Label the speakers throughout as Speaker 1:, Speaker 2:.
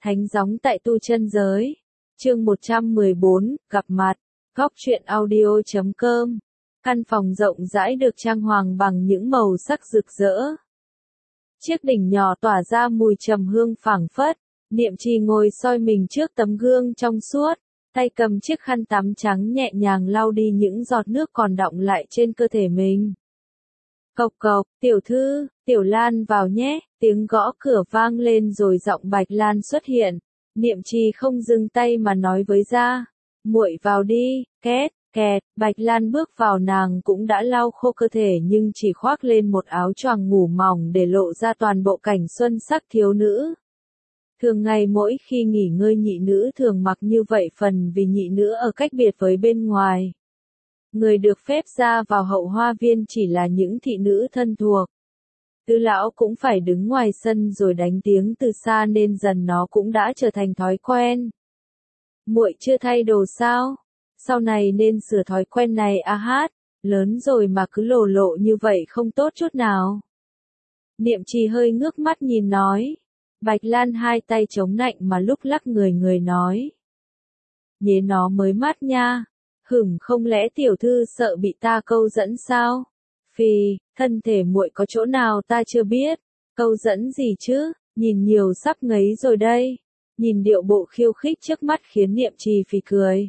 Speaker 1: Thánh gióng tại tu chân giới. Chương 114, gặp mặt. Góc truyện audio.com. Căn phòng rộng rãi được trang hoàng bằng những màu sắc rực rỡ. Chiếc đỉnh nhỏ tỏa ra mùi trầm hương phảng phất. Niệm trì ngồi soi mình trước tấm gương trong suốt, tay cầm chiếc khăn tắm trắng nhẹ nhàng lau đi những giọt nước còn đọng lại trên cơ thể mình. Cộc cộc, tiểu thư, Tiểu Lan vào nhé, tiếng gõ cửa vang lên rồi giọng Bạch Lan xuất hiện. Niệm trì không dừng tay mà nói với ra, muội vào đi, két, kẹt, Bạch Lan bước vào, nàng cũng đã lau khô cơ thể nhưng chỉ khoác lên một áo choàng ngủ mỏng để lộ ra toàn bộ cảnh xuân sắc thiếu nữ. Thường ngày mỗi khi nghỉ ngơi nhị nữ thường mặc như vậy, phần vì nhị nữ ở cách biệt với bên ngoài. Người được phép ra vào hậu hoa viên chỉ là những thị nữ thân thuộc. Tứ lão cũng phải đứng ngoài sân rồi đánh tiếng từ xa nên dần nó cũng đã trở thành thói quen. Muội chưa thay đồ sao? Sau này nên sửa thói quen này a hát, lớn rồi mà cứ lồ lộ như vậy không tốt chút nào. Niệm trì hơi ngước mắt nhìn nói. Bạch Lan hai tay chống nạnh mà lúc lắc người nói. Nhế nó mới mát nha. Không lẽ tiểu thư sợ bị ta câu dẫn sao? Phì, thân thể muội có chỗ nào ta chưa biết? Câu dẫn gì chứ? Nhìn nhiều sắp ngấy rồi đây. Nhìn điệu bộ khiêu khích trước mắt khiến Niệm trì phì cười.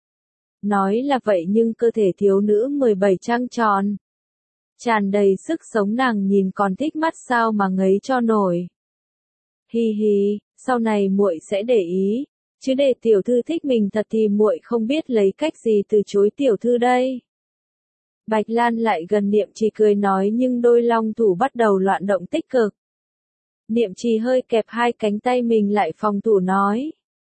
Speaker 1: Nói là vậy nhưng cơ thể thiếu nữ 17 trăng tròn, tràn đầy sức sống, nàng nhìn còn thích mắt sao mà ngấy cho nổi. Hi hi, sau này muội sẽ để ý, chứ để tiểu thư thích mình thật thì muội không biết lấy cách gì từ chối tiểu thư đây. Bạch Lan lại gần Niệm trì cười nói nhưng đôi long thủ bắt đầu loạn động tích cực. Niệm trì hơi kẹp hai cánh tay mình lại phòng thủ nói.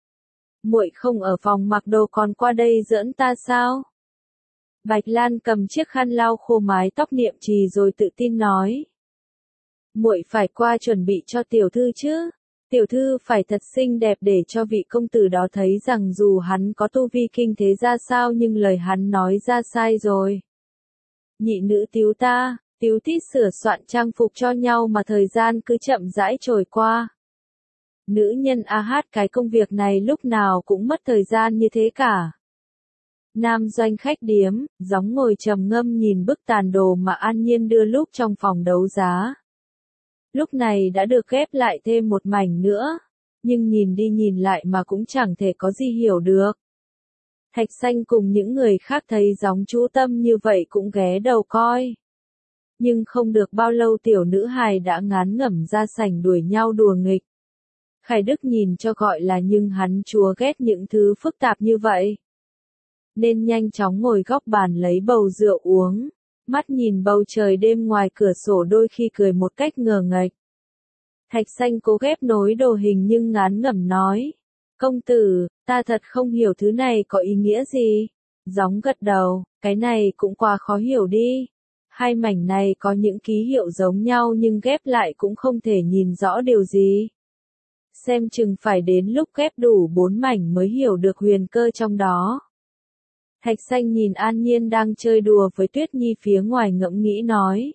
Speaker 1: Muội không ở phòng mặc đồ còn qua đây giỡn ta sao? Bạch Lan cầm chiếc khăn lau khô mái tóc Niệm trì rồi tự tin nói. Muội phải qua chuẩn bị cho tiểu thư chứ. Tiểu thư phải thật xinh đẹp để cho vị công tử đó thấy rằng dù hắn có tu vi kinh thế ra sao nhưng lời hắn nói ra sai rồi. Nhị nữ tíu ta, tíu tít sửa soạn trang phục cho nhau mà thời gian cứ chậm rãi trôi qua. Nữ nhân a hát cái công việc này lúc nào cũng mất thời gian như thế cả. Nam doanh khách điếm, gióng ngồi trầm ngâm nhìn bức tàn đồ mà An Nhiên đưa lúc trong phòng đấu giá. Lúc này đã được ghép lại thêm một mảnh nữa, nhưng nhìn đi nhìn lại mà cũng chẳng thể có gì hiểu được. Thạch Xanh cùng những người khác thấy gióng chú tâm như vậy cũng ghé đầu coi. Nhưng không được bao lâu tiểu nữ hài đã ngán ngẩm ra sảnh đuổi nhau đùa nghịch. Khải Đức nhìn cho gọi là nhưng hắn chúa ghét những thứ phức tạp như vậy. Nên nhanh chóng ngồi góc bàn lấy bầu rượu uống, mắt nhìn bầu trời đêm ngoài cửa sổ đôi khi cười một cách ngờ nghệch. Thạch Xanh cố ghép nối đồ hình nhưng ngán ngẩm nói. Công tử, ta thật không hiểu thứ này có ý nghĩa gì. Gióng gật đầu, cái này cũng quá khó hiểu đi. Hai mảnh này có những ký hiệu giống nhau nhưng ghép lại cũng không thể nhìn rõ điều gì. Xem chừng phải đến lúc ghép đủ 4 mảnh mới hiểu được huyền cơ trong đó. Thạch Xanh nhìn An Nhiên đang chơi đùa với Tuyết Nhi phía ngoài ngẫm nghĩ nói.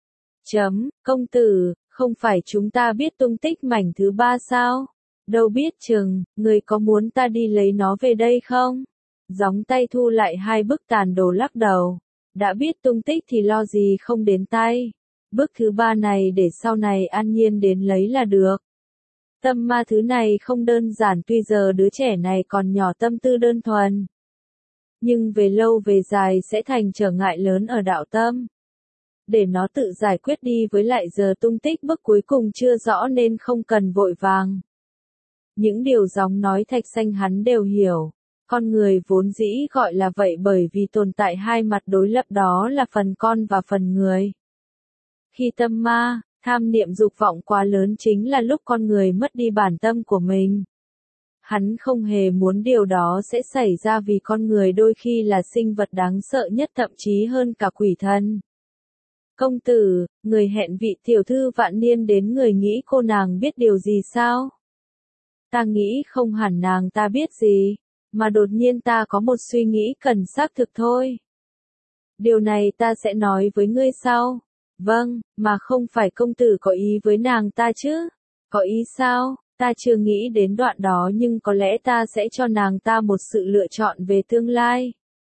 Speaker 1: Công tử, không phải chúng ta biết tung tích mảnh thứ 3 sao? Đâu biết chừng, người có muốn ta đi lấy nó về đây không? Gióng tay thu lại hai bức tàn đồ lắc đầu. Đã biết tung tích thì lo gì không đến tay. Bức thứ 3 này để sau này An Nhiên đến lấy là được. Tâm ma thứ này không đơn giản, tuy giờ đứa trẻ này còn nhỏ tâm tư đơn thuần. Nhưng về lâu về dài sẽ thành trở ngại lớn ở đạo tâm. Để nó tự giải quyết đi, với lại giờ tung tích bức cuối cùng chưa rõ nên không cần vội vàng. Những điều gióng nói Thạch Xanh hắn đều hiểu. Con người vốn dĩ gọi là vậy bởi vì tồn tại hai mặt đối lập, đó là phần con và phần người. Khi tâm ma, tham niệm dục vọng quá lớn chính là lúc con người mất đi bản tâm của mình. Hắn không hề muốn điều đó sẽ xảy ra vì con người đôi khi là sinh vật đáng sợ nhất, thậm chí hơn cả quỷ thần. Công tử, người hẹn vị tiểu thư Vạn Niên đến, người nghĩ cô nàng biết điều gì sao? Ta nghĩ không hẳn nàng ta biết gì, mà đột nhiên ta có một suy nghĩ cần xác thực thôi. Điều này ta sẽ nói với ngươi sau. Vâng, mà không phải công tử có ý với nàng ta chứ? Có ý sao? Ta chưa nghĩ đến đoạn đó nhưng có lẽ ta sẽ cho nàng ta một sự lựa chọn về tương lai.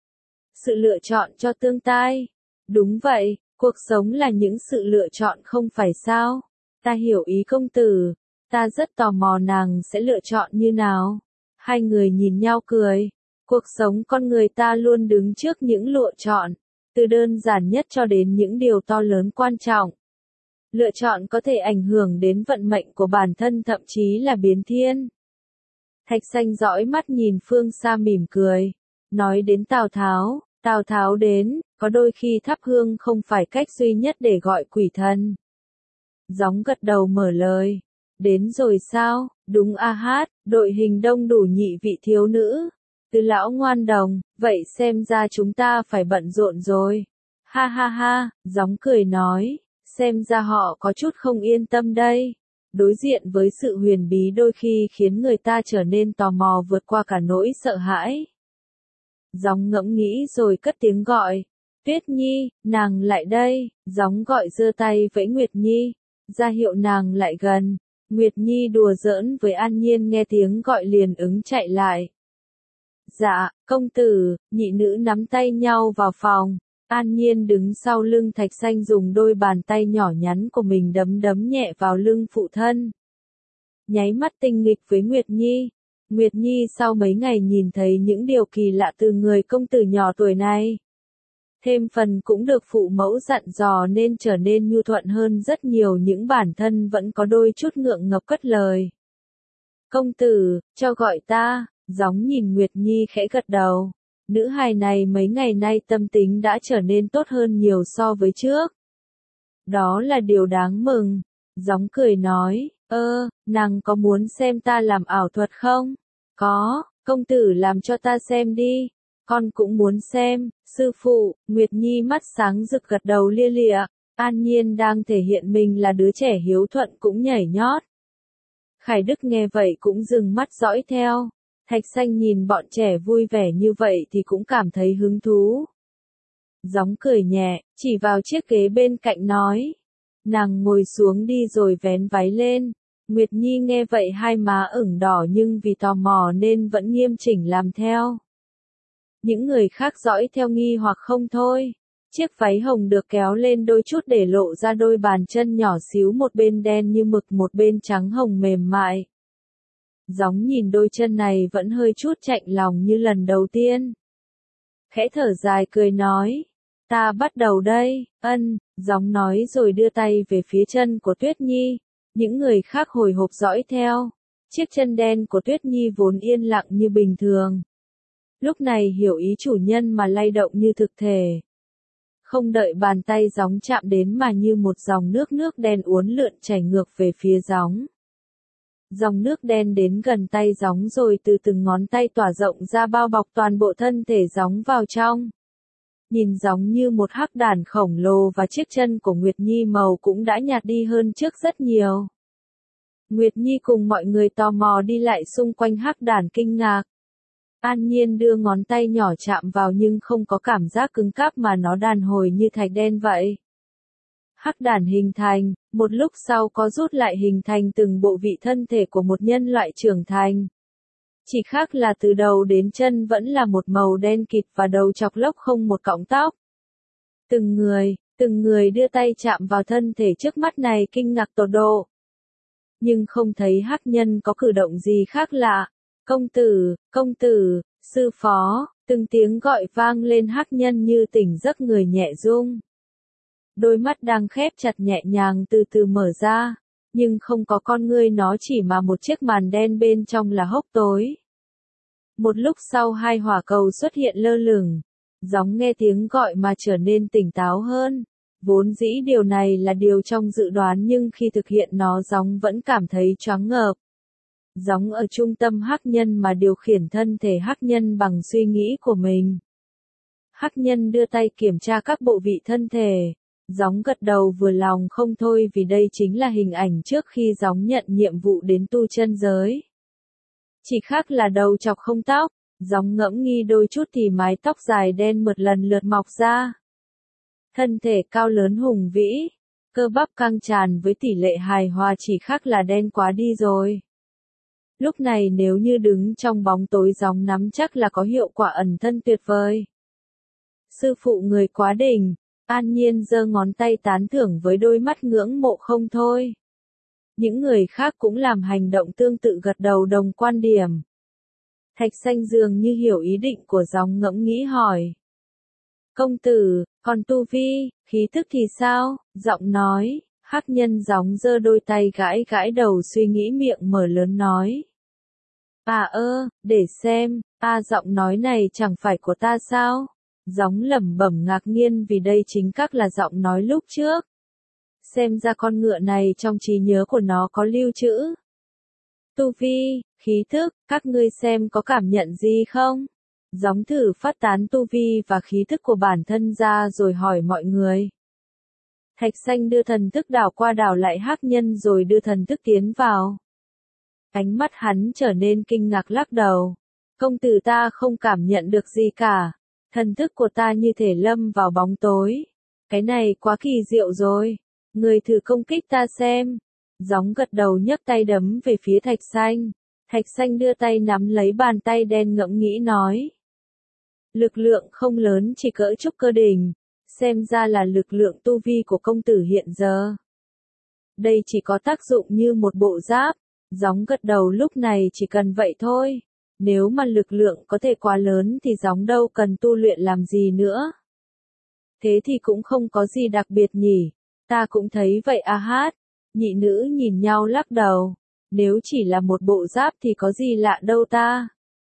Speaker 1: Sự lựa chọn cho tương tai. Đúng vậy, cuộc sống là những sự lựa chọn không phải sao? Ta hiểu ý công tử. Ta rất tò mò nàng sẽ lựa chọn như nào. Hai người nhìn nhau cười. Cuộc sống con người ta luôn đứng trước những lựa chọn, từ đơn giản nhất cho đến những điều to lớn quan trọng. Lựa chọn có thể ảnh hưởng đến vận mệnh của bản thân, thậm chí là biến thiên. Thạch Xanh dõi mắt nhìn phương xa mỉm cười. Nói đến Tào Tháo đến, có đôi khi thắp hương không phải cách duy nhất để gọi quỷ thần. Gióng gật đầu mở lời. Đến rồi sao? Đúng a hát, đội hình đông đủ nhị vị thiếu nữ. Từ lão ngoan đồng, vậy xem ra chúng ta phải bận rộn rồi. Ha ha ha, Gióng cười nói, xem ra họ có chút không yên tâm đây. Đối diện với sự huyền bí đôi khi khiến người ta trở nên tò mò vượt qua cả nỗi sợ hãi. Gióng ngẫm nghĩ rồi cất tiếng gọi. Tuyết Nhi, nàng lại đây. Gióng gọi giơ tay vẫy Nguyệt Nhi, ra hiệu nàng lại gần. Nguyệt Nhi đùa giỡn với An Nhiên nghe tiếng gọi liền ứng chạy lại. Dạ, công tử, nhị nữ nắm tay nhau vào phòng. An Nhiên đứng sau lưng Thạch Xanh dùng đôi bàn tay nhỏ nhắn của mình đấm đấm nhẹ vào lưng phụ thân. Nháy mắt tinh nghịch với Nguyệt Nhi. Nguyệt Nhi sau mấy ngày nhìn thấy những điều kỳ lạ từ người công tử nhỏ tuổi này. Thêm phần cũng được phụ mẫu dặn dò nên trở nên nhu thuận hơn rất nhiều, những bản thân vẫn có đôi chút ngượng ngập cất lời. Công tử, cho gọi ta. Gióng nhìn Nguyệt Nhi khẽ gật đầu. Nữ hài này mấy ngày nay tâm tính đã trở nên tốt hơn nhiều so với trước. Đó là điều đáng mừng. Gióng cười nói, nàng có muốn xem ta làm ảo thuật không? Có, công tử làm cho ta xem đi. Con cũng muốn xem, sư phụ. Nguyệt Nhi mắt sáng rực gật đầu lia lịa. An Nhiên đang thể hiện mình là đứa trẻ hiếu thuận cũng nhảy nhót. Khải Đức nghe vậy cũng dừng mắt dõi theo. Thạch Xanh nhìn bọn trẻ vui vẻ như vậy thì cũng cảm thấy hứng thú. Gióng cười nhẹ, chỉ vào chiếc ghế bên cạnh nói. Nàng ngồi xuống đi rồi vén váy lên. Nguyệt Nhi nghe vậy hai má ửng đỏ nhưng vì tò mò nên vẫn nghiêm chỉnh làm theo. Những người khác dõi theo nghi hoặc không thôi. Chiếc váy hồng được kéo lên đôi chút để lộ ra đôi bàn chân nhỏ xíu, một bên đen như mực một bên trắng hồng mềm mại. Gióng nhìn đôi chân này vẫn hơi chút chạnh lòng như lần đầu tiên. Khẽ thở dài cười nói. Ta bắt đầu đây. Gióng nói rồi đưa tay về phía chân của Tuyết Nhi. Những người khác hồi hộp dõi theo. Chiếc chân đen của Tuyết Nhi vốn yên lặng như bình thường. Lúc này hiểu ý chủ nhân mà lay động như thực thể. Không đợi bàn tay Gióng chạm đến mà như một dòng nước đen uốn lượn chảy ngược về phía Gióng. Dòng nước đen đến gần tay Gióng rồi từ từng ngón tay tỏa rộng ra bao bọc toàn bộ thân thể Gióng vào trong. Nhìn Gióng như một hắc đản khổng lồ và chiếc chân của Nguyệt Nhi màu cũng đã nhạt đi hơn trước rất nhiều. Nguyệt Nhi cùng mọi người tò mò đi lại xung quanh hắc đản kinh ngạc. An Nhiên đưa ngón tay nhỏ chạm vào nhưng không có cảm giác cứng cáp mà nó đàn hồi như thạch đen vậy. Hắc đản hình thành, một lúc sau có rút lại hình thành từng bộ vị thân thể của một nhân loại trưởng thành. Chỉ khác là từ đầu đến chân vẫn là một màu đen kịt và đầu chọc lốc không một cọng tóc. Từng người đưa tay chạm vào thân thể trước mắt này kinh ngạc tột độ. Nhưng không thấy hắc nhân có cử động gì khác lạ. Công tử, sư phó, từng tiếng gọi vang lên, hắc nhân như tỉnh giấc người nhẹ rung. Đôi mắt đang khép chặt nhẹ nhàng từ từ mở ra, nhưng không có con ngươi nó chỉ mà một chiếc màn đen bên trong là hốc tối. Một lúc sau hai hỏa cầu xuất hiện lơ lửng, Gióng nghe tiếng gọi mà trở nên tỉnh táo hơn. Vốn dĩ điều này là điều trong dự đoán nhưng khi thực hiện nó Gióng vẫn cảm thấy choáng ngợp. Gióng ở trung tâm hắc nhân mà điều khiển thân thể hắc nhân bằng suy nghĩ của mình. Hắc nhân đưa tay kiểm tra các bộ vị thân thể. Gióng gật đầu vừa lòng không thôi vì đây chính là hình ảnh trước khi Gióng nhận nhiệm vụ đến tu chân giới. Chỉ khác là đầu chọc không tóc. Gióng ngẫm nghi đôi chút thì mái tóc dài đen mượt lần lượt mọc ra. Thân thể cao lớn hùng vĩ, cơ bắp căng tràn với tỷ lệ hài hòa, chỉ khác là đen quá đi rồi. Lúc này nếu như đứng trong bóng tối gióng nắm chắc là có hiệu quả ẩn thân tuyệt vời. Sư phụ người quá đỉnh, An Nhiên giơ ngón tay tán thưởng với đôi mắt ngưỡng mộ không thôi. Những người khác cũng làm hành động tương tự gật đầu đồng quan điểm. Thạch Xanh dường như hiểu ý định của gióng ngẫm nghĩ hỏi. Công tử, còn tu vi, khí thức thì sao? Giọng nói, hắc nhân gióng giơ đôi tay gãi gãi đầu suy nghĩ miệng mở lớn nói. Để xem, giọng nói này chẳng phải của ta sao? Gióng lẩm bẩm ngạc nhiên vì đây chính xác là giọng nói lúc trước. Xem ra con ngựa này trong trí nhớ của nó có lưu trữ. Tu vi, khí thức, các ngươi xem có cảm nhận gì không? Gióng thử phát tán tu vi và khí thức của bản thân ra rồi hỏi mọi người. Thạch Xanh đưa thần thức đảo qua đảo lại hắc nhân rồi đưa thần thức tiến vào. Ánh mắt hắn trở nên kinh ngạc lắc đầu. Công tử ta không cảm nhận được gì cả. Thần thức của ta như thể lâm vào bóng tối. Cái này quá kỳ diệu rồi. Người thử công kích ta xem. Gióng gật đầu nhấc tay đấm về phía Thạch Xanh. Thạch Xanh đưa tay nắm lấy bàn tay đen ngẫm nghĩ nói. Lực lượng không lớn chỉ cỡ trúc cơ đỉnh. Xem ra là lực lượng tu vi của công tử hiện giờ. Đây chỉ có tác dụng như một bộ giáp. Gióng gật đầu lúc này chỉ cần vậy thôi. Nếu mà lực lượng có thể quá lớn thì gióng đâu cần tu luyện làm gì nữa. Thế thì cũng không có gì đặc biệt nhỉ. Ta cũng thấy vậy hát. Nhị nữ nhìn nhau lắc đầu. Nếu chỉ là một bộ giáp thì có gì lạ đâu ta.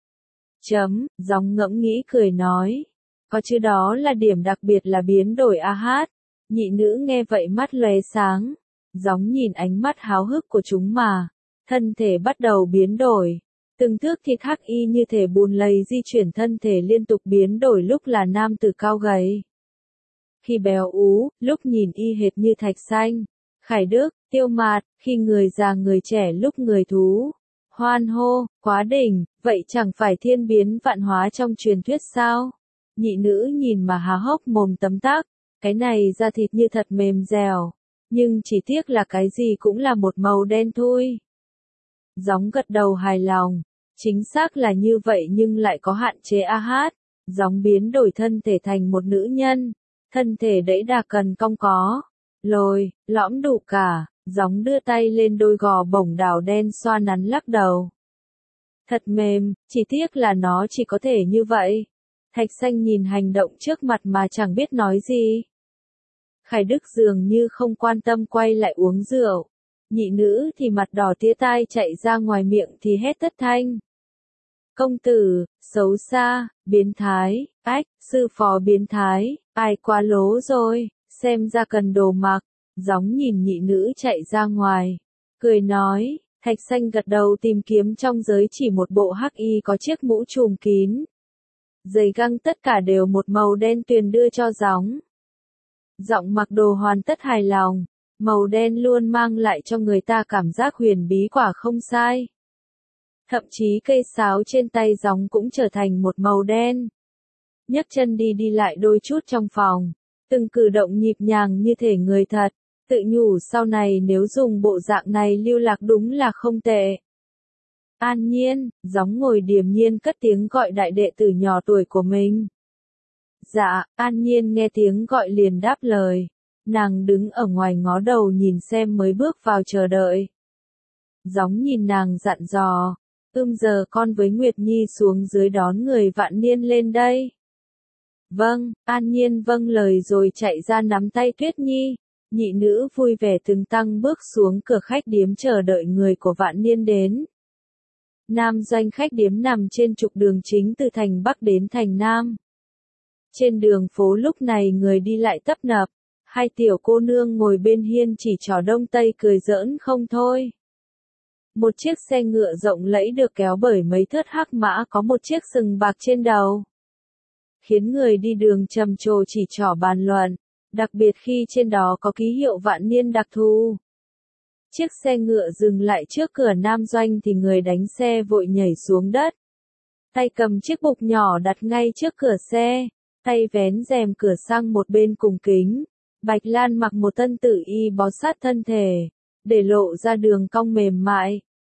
Speaker 1: Gióng ngẫm nghĩ cười nói. Có chứ đó là điểm đặc biệt là biến đổi hát. Nhị nữ nghe vậy mắt lóe sáng. Gióng nhìn ánh mắt háo hức của chúng mà. Thân thể bắt đầu biến đổi. Từng thước thịt hắc y như thể bùn lầy di chuyển thân thể liên tục biến đổi lúc là nam tử cao gầy. Khi béo ú, lúc nhìn y hệt như Thạch Xanh. Khải Đức, Tiêu Mạt, khi người già người trẻ lúc người thú. Hoan hô, quá đỉnh, vậy chẳng phải thiên biến vạn hóa trong truyền thuyết sao? Nhị nữ nhìn mà há hốc mồm tấm tắc, cái này da thịt như thật mềm dẻo, nhưng chỉ tiếc là cái gì cũng là một màu đen thui. Gióng gật đầu hài lòng, chính xác là như vậy nhưng lại có hạn chế hát. Gióng biến đổi thân thể thành một nữ nhân, thân thể đẫy đà cần cong có, lồi, lõm đủ cả. Gióng đưa tay lên đôi gò bổng đào đen xoa nắn lắc đầu. Thật mềm, chỉ tiếc là nó chỉ có thể như vậy. Thạch Xanh nhìn hành động trước mặt mà chẳng biết nói gì. Khải Đức dường như không quan tâm quay lại uống rượu. Nhị nữ thì mặt đỏ tía tai chạy ra ngoài miệng thì hét thất thanh. Công tử, xấu xa, biến thái, sư phó biến thái, ai quá lố rồi, xem ra cần đồ mặc. Gióng nhìn nhị nữ chạy ra ngoài, cười nói, Thạch Xanh gật đầu tìm kiếm trong giới chỉ một bộ hắc y có chiếc mũ trùm kín. Giày găng tất cả đều một màu đen tuyền đưa cho Gióng. Giọng mặc đồ hoàn tất hài lòng, màu đen luôn mang lại cho người ta cảm giác huyền bí quả không sai. Thậm chí cây sáo trên tay Gióng cũng trở thành một màu đen. Nhấc chân đi lại đôi chút trong phòng, từng cử động nhịp nhàng như thể người thật. Tự nhủ sau này nếu dùng bộ dạng này lưu lạc đúng là không tệ. An Nhiên, Gióng ngồi điềm nhiên cất tiếng gọi đại đệ tử nhỏ tuổi của mình. Dạ, An Nhiên nghe tiếng gọi liền đáp lời. Nàng đứng ở ngoài ngó đầu nhìn xem mới bước vào chờ đợi. Gióng nhìn nàng dặn dò. Giờ con với Nguyệt Nhi xuống dưới đón người Vạn Niên lên đây. Vâng, An Nhiên vâng lời rồi chạy ra nắm tay Tuyết Nhi. Nhị nữ vui vẻ từng tăng bước xuống cửa khách điếm chờ đợi người của Vạn Niên đến. Nam doanh khách điếm nằm trên trục đường chính từ thành Bắc đến thành Nam. Trên đường phố lúc này người đi lại tấp nập, hai tiểu cô nương ngồi bên hiên chỉ trò đông tây cười giỡn không thôi. Một chiếc xe ngựa rộng lẫy được kéo bởi mấy thớt hắc mã có một chiếc sừng bạc trên đầu. Khiến người đi đường trầm trồ chỉ trỏ bàn luận. Đặc biệt khi trên đó có ký hiệu Vạn Niên đặc thù. Chiếc xe ngựa dừng lại trước cửa Nam doanh thì người đánh xe vội nhảy xuống đất. Tay cầm chiếc bục nhỏ đặt ngay trước cửa xe, tay vén rèm cửa sang một bên cùng kính. Bạch Lan mặc một tân tử y bó sát thân thể, để lộ ra đường cong mềm mại,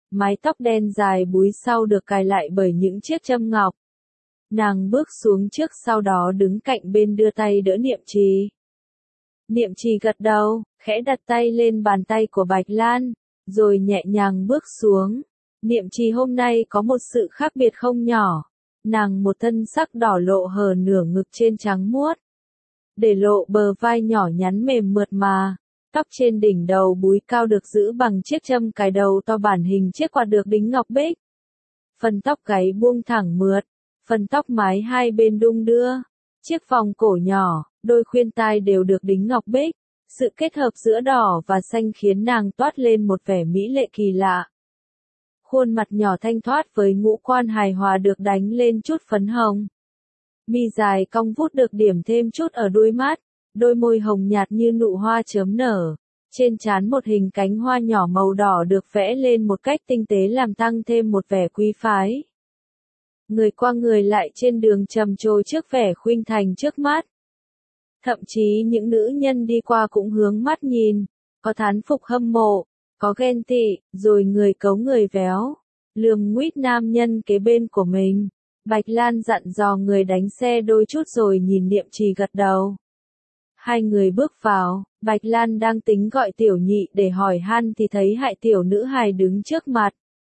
Speaker 1: mái tóc đen dài búi sau được cài lại bởi những chiếc châm ngọc. Nàng bước xuống trước sau đó đứng cạnh bên đưa tay đỡ Niệm Trì. Niệm Trì gật đầu, khẽ đặt tay lên bàn tay của Bạch Lan, rồi nhẹ nhàng bước xuống. Niệm Trì hôm nay có một sự khác biệt không nhỏ. Nàng một thân sắc đỏ lộ hở nửa ngực trên trắng muốt, để lộ bờ vai nhỏ nhắn mềm mượt mà. Tóc trên đỉnh đầu búi cao được giữ bằng chiếc châm cài đầu to bản hình chiếc quạt được đính ngọc bích. Phần tóc gáy buông thẳng mượt, phần tóc mái hai bên đung đưa. Chiếc vòng cổ nhỏ, đôi khuyên tai đều được đính ngọc bích. Sự kết hợp giữa đỏ và xanh khiến nàng toát lên một vẻ mỹ lệ kỳ lạ. Khuôn mặt nhỏ thanh thoát với ngũ quan hài hòa được đánh lên chút phấn hồng. Mi dài cong vút được điểm thêm chút ở đuôi mắt, đôi môi hồng nhạt như nụ hoa chớm nở. Trên trán một hình cánh hoa nhỏ màu đỏ được vẽ lên một cách tinh tế làm tăng thêm một vẻ quý phái. Người qua người lại trên đường trầm trồ trước vẻ khuynh thành trước mắt. Thậm chí những nữ nhân đi qua cũng hướng mắt nhìn, có thán phục hâm mộ, có ghen tị, rồi người cấu người véo, lườm nguýt nam nhân kế bên của mình. Bạch Lan dặn dò người đánh xe đôi chút rồi nhìn Niệm Trì gật đầu. Hai người bước vào, Bạch Lan đang tính gọi tiểu nhị để hỏi han thì thấy hai tiểu nữ hài đứng trước mặt.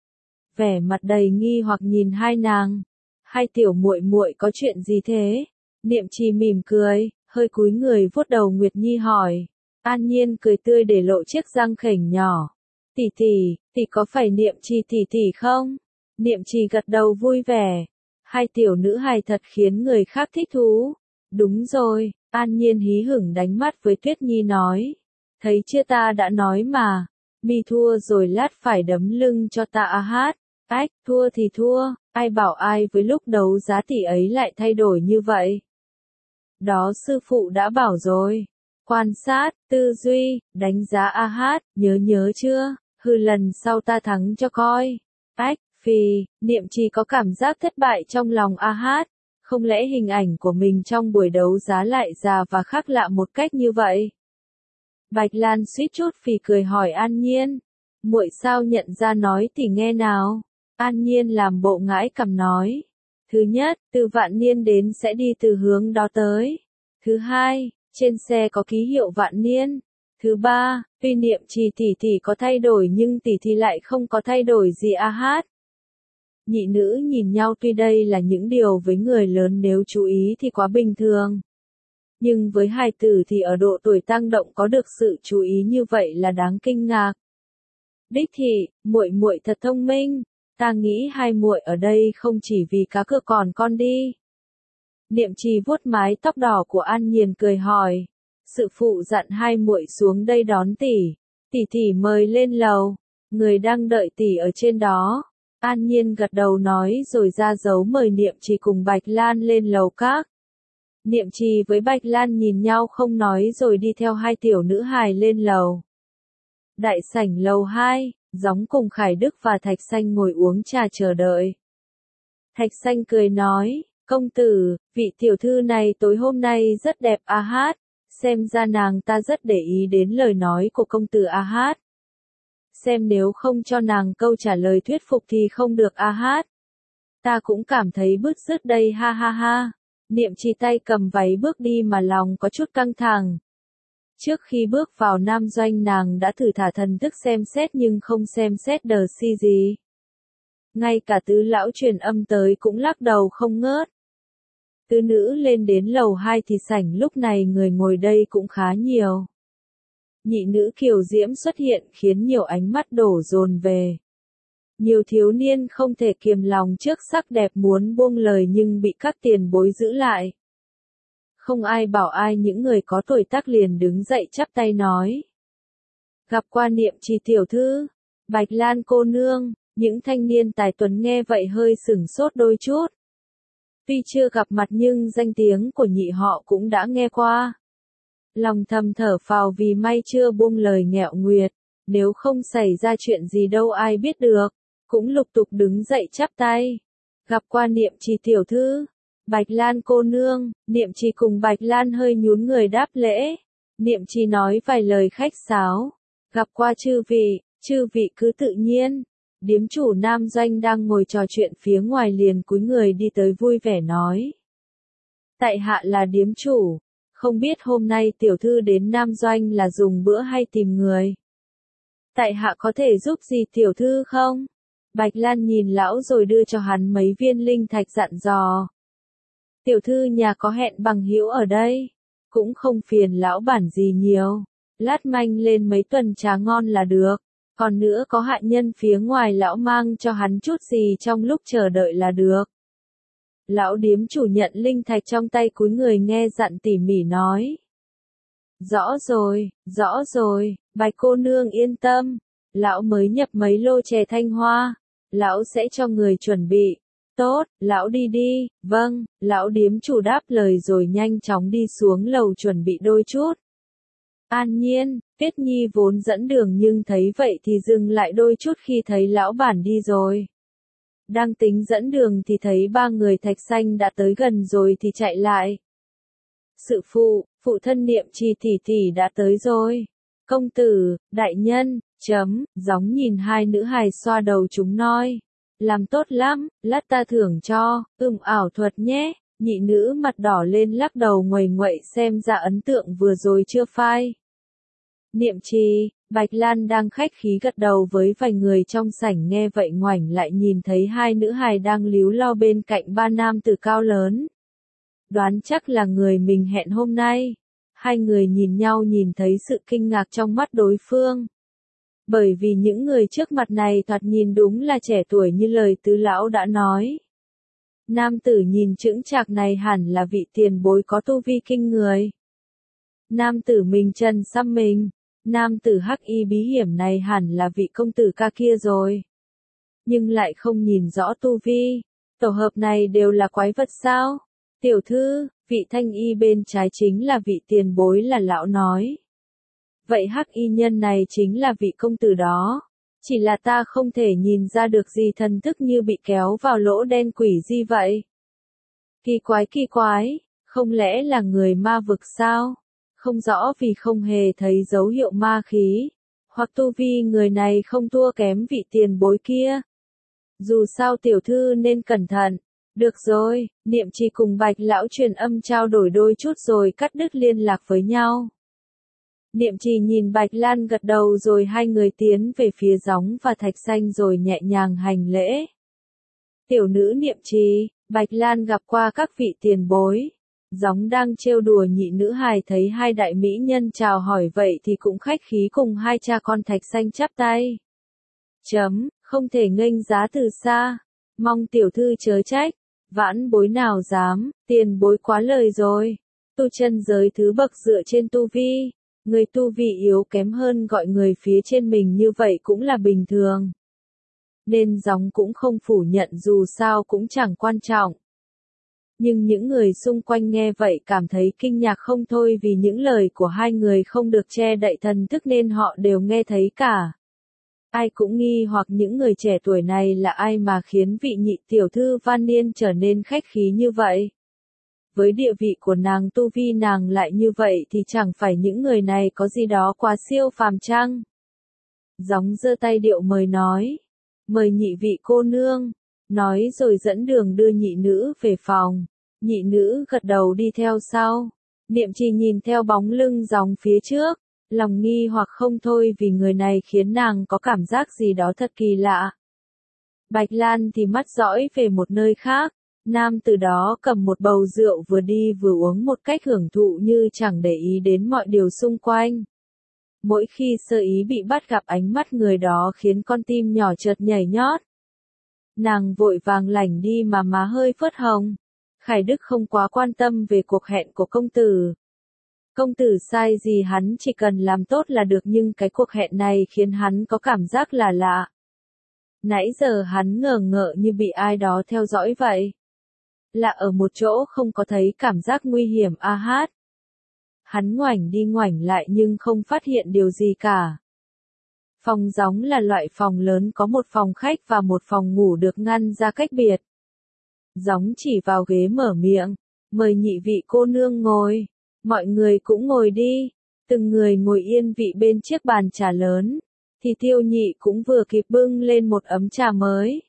Speaker 1: Vẻ mặt đầy nghi hoặc nhìn hai nàng. Hai tiểu muội muội có chuyện gì thế? Niệm Trì mỉm cười, hơi cúi người vuốt đầu Nguyệt Nhi hỏi. An Nhiên cười tươi để lộ chiếc răng khểnh nhỏ. Tỷ tỷ có phải Niệm Trì tỷ không? Niệm Trì gật đầu vui vẻ. Hai tiểu nữ hài thật khiến người khác thích thú. Đúng rồi, An Nhiên hí hửng đánh mắt với Tuyết Nhi nói. Thấy chưa ta đã nói mà. Mi thua rồi lát phải đấm lưng cho ta a hát. Ách, thua thì thua, ai bảo ai với lúc đấu giá tỷ ấy lại thay đổi như vậy. Đó sư phụ đã bảo rồi. Quan sát, tư duy, đánh giá a hát, nhớ chưa, hừ lần sau ta thắng cho coi. Ách, phì, Niệm Trì có cảm giác thất bại trong lòng a hát. Không lẽ hình ảnh của mình trong buổi đấu giá lại già và khác lạ một cách như vậy? Bạch Lan suýt chút phì cười hỏi An Nhiên. Muội sao nhận ra nói thì nghe nào? An Nhiên làm bộ ngãi cằm nói. Thứ nhất, từ Vạn Niên đến sẽ đi từ hướng đó tới. Thứ hai, trên xe có ký hiệu Vạn Niên. Thứ ba, tuy Niệm Trì tỷ có thay đổi nhưng tỷ lại không có thay đổi gì a hát. Nhị nữ nhìn nhau, tuy đây là những điều với người lớn nếu chú ý thì quá bình thường. Nhưng với hài tử thì ở độ tuổi tăng động có được sự chú ý như vậy là đáng kinh ngạc. Đích thị, muội thật thông minh. Ta nghĩ hai muội ở đây không chỉ vì cá cược còn con đi. Niệm Trì vuốt mái tóc đỏ của An Nhiên cười hỏi. Sự phụ dặn hai muội xuống đây đón tỷ. Tỷ mời lên lầu. Người đang đợi tỷ ở trên đó. An Nhiên gật đầu nói rồi ra dấu mời Niệm Trì cùng Bạch Lan lên lầu các. Niệm Trì với Bạch Lan nhìn nhau không nói rồi đi theo hai tiểu nữ hài lên lầu. Đại sảnh lầu 2, Gióng cùng Khải Đức và Thạch Xanh ngồi uống trà chờ đợi. Thạch Xanh cười nói, công tử, vị tiểu thư này tối hôm nay rất đẹp a hát, xem ra nàng ta rất để ý đến lời nói của công tử a hát. Xem nếu không cho nàng câu trả lời thuyết phục thì không được a hát. Ta cũng cảm thấy bứt rứt đây ha ha ha. Niệm Trì tay cầm váy bước đi mà lòng có chút căng thẳng. Trước khi bước vào Nam Doanh nàng đã thử thả thần thức xem xét nhưng không xem xét đờ si gì. Ngay cả tứ lão truyền âm tới cũng lắc đầu không ngớt. Tứ nữ lên đến lầu 2 thì sảnh lúc này người ngồi đây cũng khá nhiều. Nhị nữ kiều diễm xuất hiện khiến nhiều ánh mắt đổ dồn về. Nhiều thiếu niên không thể kiềm lòng trước sắc đẹp muốn buông lời nhưng bị các tiền bối giữ lại. Không ai bảo ai, những người có tuổi tác liền đứng dậy chắp tay nói. Gặp qua Niệm Trì tiểu thư, Bạch Lan cô nương, những thanh niên tài tuấn nghe vậy hơi sửng sốt đôi chút. Tuy chưa gặp mặt nhưng danh tiếng của nhị họ cũng đã nghe qua. Lòng thầm thở phào vì may chưa buông lời nghẹo nguyệt, nếu không xảy ra chuyện gì đâu ai biết được, cũng lục tục đứng dậy chắp tay. Gặp qua Niệm Trì tiểu thư, Bạch Lan cô nương, Niệm Trì cùng Bạch Lan hơi nhún người đáp lễ. Niệm Trì nói vài lời khách sáo. Gặp qua chư vị cứ tự nhiên. Điếm chủ Nam Doanh đang ngồi trò chuyện phía ngoài liền cúi người đi tới vui vẻ nói. Tại hạ là điếm chủ, không biết hôm nay tiểu thư đến Nam Doanh là dùng bữa hay tìm người. Tại hạ có thể giúp gì tiểu thư không? Bạch Lan nhìn lão rồi đưa cho hắn mấy viên linh thạch dặn dò. Tiểu thư nhà có hẹn bằng hữu ở đây, cũng không phiền lão bản gì nhiều, lát manh lên mấy tuần trà ngon là được, còn nữa có hạ nhân phía ngoài lão mang cho hắn chút gì trong lúc chờ đợi là được. Lão điếm chủ nhận linh thạch trong tay cúi người nghe dặn tỉ mỉ nói. Rõ rồi, Bạch cô nương yên tâm, lão mới nhập mấy lô chè Thanh Hoa, lão sẽ cho người chuẩn bị. Tốt, lão đi đi, vâng, lão điếm chủ đáp lời rồi nhanh chóng đi xuống lầu chuẩn bị đôi chút. An Nhiên, Tuyết Nhi vốn dẫn đường nhưng thấy vậy thì dừng lại đôi chút khi thấy lão bản đi rồi. Đang tính dẫn đường thì thấy ba người Thạch Xanh đã tới gần rồi thì chạy lại. Sự phụ thân Niệm Trì tỷ đã tới rồi. Công tử, đại nhân, gióng nhìn hai nữ hài xoa đầu chúng nói. Làm tốt lắm, lát ta thưởng cho, ảo thuật nhé. Nhị nữ mặt đỏ lên lắc đầu nguầy nguậy xem ra ấn tượng vừa rồi chưa phai. Niệm Trì, Bạch Lan đang khách khí gật đầu với vài người trong sảnh nghe vậy ngoảnh lại nhìn thấy hai nữ hài đang líu lo bên cạnh ba nam tử cao lớn. Đoán chắc là người mình hẹn hôm nay. Hai người nhìn nhau nhìn thấy sự kinh ngạc trong mắt đối phương. Bởi vì những người trước mặt này thoạt nhìn đúng là trẻ tuổi như lời tứ lão đã nói. Nam tử nhìn chững chạc này hẳn là vị tiền bối có tu vi kinh người. Nam tử mình trần xăm mình. Nam tử hắc y bí hiểm này hẳn là vị công tử ca kia rồi. Nhưng lại không nhìn rõ tu vi. Tổ hợp này đều là quái vật sao? Tiểu thư, vị thanh y bên trái chính là vị tiền bối là lão nói. Vậy hắc y nhân này chính là vị công tử đó. Chỉ là ta không thể nhìn ra được gì thần thức như bị kéo vào lỗ đen quỷ gì vậy. Kỳ quái, không lẽ là người ma vực sao? Không rõ vì không hề thấy dấu hiệu ma khí. Hoặc tu vi người này không thua kém vị tiền bối kia. Dù sao tiểu thư nên cẩn thận. Được rồi, Niệm Trì cùng Bạch lão truyền âm trao đổi đôi chút rồi cắt đứt liên lạc với nhau. Niệm Trì nhìn Bạch Lan gật đầu rồi hai người tiến về phía gióng và Thạch Xanh rồi nhẹ nhàng hành lễ. Tiểu nữ Niệm Trì, Bạch Lan gặp qua các vị tiền bối. Gióng đang trêu đùa nhị nữ hài thấy hai đại mỹ nhân chào hỏi vậy thì cũng khách khí cùng hai cha con Thạch Xanh chắp tay. Không thể nghênh giá từ xa. Mong tiểu thư chớ trách. Vãn bối nào dám, tiền bối quá lời rồi. Tu chân giới thứ bậc dựa trên tu vi. Người tu vi yếu kém hơn gọi người phía trên mình như vậy cũng là bình thường. Nên gióng cũng không phủ nhận dù sao cũng chẳng quan trọng. Nhưng những người xung quanh nghe vậy cảm thấy kinh ngạc không thôi vì những lời của hai người không được che đậy thần thức nên họ đều nghe thấy cả. Ai cũng nghi hoặc những người trẻ tuổi này là ai mà khiến vị nhị tiểu thư Văn Niên trở nên khách khí như vậy. Với địa vị của nàng tu vi nàng lại như vậy thì chẳng phải những người này có gì đó quá siêu phàm chăng? Gióng giơ tay điệu mời nói. Mời nhị vị cô nương. Nói rồi dẫn đường đưa nhị nữ về phòng. Nhị nữ gật đầu đi theo sau. Niệm Trì nhìn theo bóng lưng gióng phía trước. Lòng nghi hoặc không thôi vì người này khiến nàng có cảm giác gì đó thật kỳ lạ. Bạch Lan thì mắt dõi về một nơi khác. Nam từ đó cầm một bầu rượu vừa đi vừa uống một cách hưởng thụ như chẳng để ý đến mọi điều xung quanh. Mỗi khi sơ ý bị bắt gặp ánh mắt người đó khiến con tim nhỏ chợt nhảy nhót. Nàng vội vàng lảnh đi mà má hơi phớt hồng. Khải Đức không quá quan tâm về cuộc hẹn của công tử. Công tử sai gì hắn chỉ cần làm tốt là được nhưng cái cuộc hẹn này khiến hắn có cảm giác là lạ. Nãy giờ hắn ngờ ngợ như bị ai đó theo dõi vậy. Lạ ở một chỗ không có thấy cảm giác nguy hiểm a hát. Hắn ngoảnh đi ngoảnh lại nhưng không phát hiện điều gì cả. Phòng gióng là loại phòng lớn có một phòng khách và một phòng ngủ được ngăn ra cách biệt. Gióng chỉ vào ghế mở miệng, mời nhị vị cô nương ngồi. Mọi người cũng ngồi đi, từng người ngồi yên vị bên chiếc bàn trà lớn. thì Tiêu Nhị cũng vừa kịp bưng lên một ấm trà mới.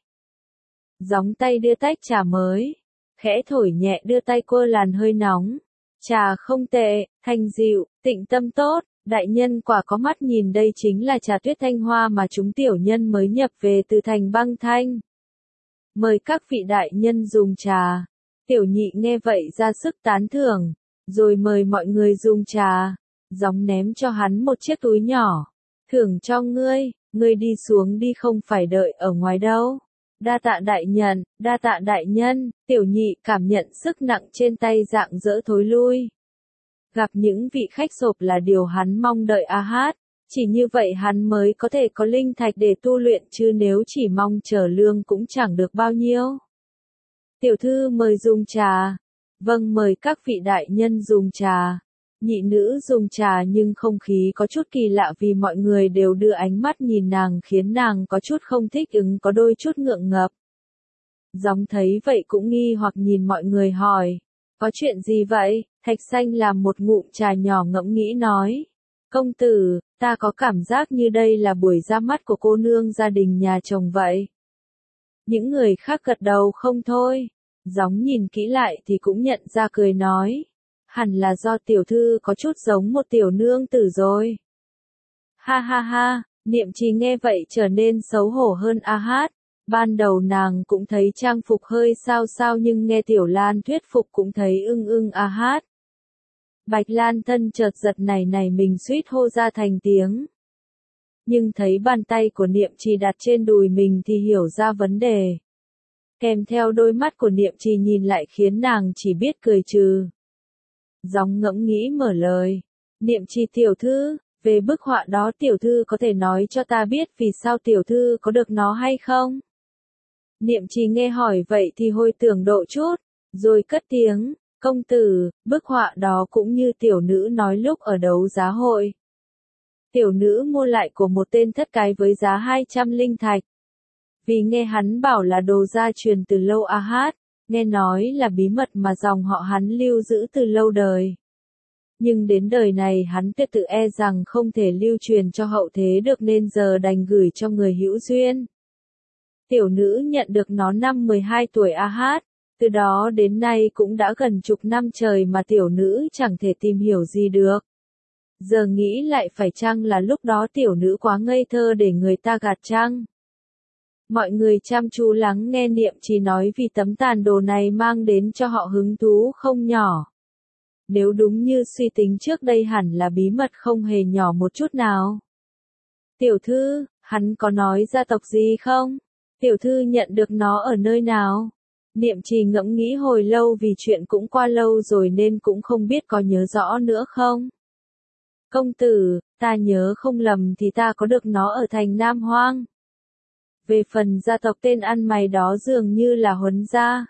Speaker 1: Gióng tay đưa tách trà mới, khẽ thổi nhẹ đưa tay cô làn hơi nóng. Trà không tệ, thanh dịu, tịnh tâm tốt, đại nhân quả có mắt nhìn, đây chính là trà tuyết Thanh Hoa mà chúng tiểu nhân mới nhập về từ thành Băng Thanh. Mời các vị đại nhân dùng trà. Tiểu Nhị nghe vậy ra sức tán thưởng, rồi mời mọi người dùng trà. Gióng ném cho hắn một chiếc túi nhỏ. Thưởng cho ngươi đi xuống đi, không phải đợi ở ngoài đâu. Đa tạ đại nhân, Tiểu Nhị cảm nhận sức nặng trên tay rạng rỡ thối lui. Gặp những vị khách sộp là điều hắn mong đợi a hát, chỉ như vậy hắn mới có thể có linh thạch để tu luyện, chứ nếu chỉ mong chờ lương cũng chẳng được bao nhiêu. Tiểu thư mời dùng trà. Vâng, mời các vị đại nhân dùng trà. Nhị nữ dùng trà nhưng không khí có chút kỳ lạ vì mọi người đều đưa ánh mắt nhìn nàng khiến nàng có chút không thích ứng, có đôi chút ngượng ngập. Gióng thấy vậy cũng nghi hoặc nhìn mọi người hỏi, có chuyện gì vậy? Thạch Xanh làm một ngụm trà nhỏ ngẫm nghĩ nói, công tử, ta có cảm giác như đây là buổi ra mắt của cô nương gia đình nhà chồng vậy. Những người khác gật đầu không thôi. Gióng nhìn kỹ lại thì cũng nhận ra, cười nói, hẳn là do tiểu thư có chút giống một tiểu nương tử rồi. Ha ha ha, Niệm Trì nghe vậy trở nên xấu hổ hơn a hát. Ban đầu nàng cũng thấy trang phục hơi sao sao, nhưng nghe Tiểu Lan thuyết phục cũng thấy ưng a hát. Bạch Lan thân chợt giật này mình suýt hô ra thành tiếng. Nhưng thấy bàn tay của Niệm Trì đặt trên đùi mình thì hiểu ra vấn đề. Kèm theo đôi mắt của Niệm Trì nhìn lại khiến nàng chỉ biết cười trừ. Gióng ngẫm nghĩ mở lời. Niệm Trì tiểu thư, về bức họa đó tiểu thư có thể nói cho ta biết vì sao tiểu thư có được nó hay không? Niệm Trì nghe hỏi vậy thì hồi tưởng độ chút, rồi cất tiếng, công tử, bức họa đó cũng như tiểu nữ nói lúc ở đấu giá hội. Tiểu nữ mua lại của một tên thất cái với giá 200 linh thạch. Vì nghe hắn bảo là đồ gia truyền từ lâu a hát, nghe nói là bí mật mà dòng họ hắn lưu giữ từ lâu đời. Nhưng đến đời này hắn tuyệt tự e rằng không thể lưu truyền cho hậu thế được nên giờ đành gửi cho người hữu duyên. Tiểu nữ nhận được nó năm 12 tuổi a hát, từ đó đến nay cũng đã gần chục năm trời mà tiểu nữ chẳng thể tìm hiểu gì được. Giờ nghĩ lại phải chăng là lúc đó tiểu nữ quá ngây thơ để người ta gạt chăng? Mọi người chăm chú lắng nghe Niệm Trì nói vì tấm tàn đồ này mang đến cho họ hứng thú không nhỏ. Nếu đúng như suy tính trước đây hẳn là bí mật không hề nhỏ một chút nào. Tiểu thư, hắn có nói gia tộc gì không? Tiểu thư nhận được nó ở nơi nào? Niệm Trì ngẫm nghĩ hồi lâu vì chuyện cũng qua lâu rồi nên cũng không biết có nhớ rõ nữa không? Công tử, ta nhớ không lầm thì ta có được nó ở thành Nam Hoang. Về phần gia tộc tên ăn mày đó dường như là Huấn gia.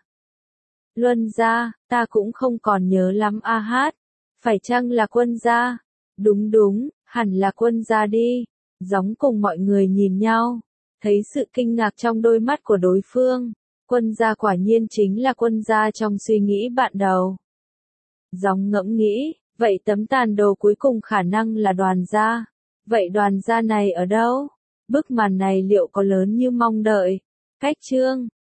Speaker 1: Luân gia, ta cũng không còn nhớ lắm a hát. Phải chăng là Quân gia? Đúng, hẳn là Quân gia đi. Gióng cùng mọi người nhìn nhau, thấy sự kinh ngạc trong đôi mắt của đối phương. Quân gia quả nhiên chính là Quân gia trong suy nghĩ bạn đầu. Gióng ngẫm nghĩ, vậy tấm tàn đồ cuối cùng khả năng là Đoàn gia. Vậy Đoàn gia này ở đâu? Bức màn này liệu có lớn như mong đợi? Cách chương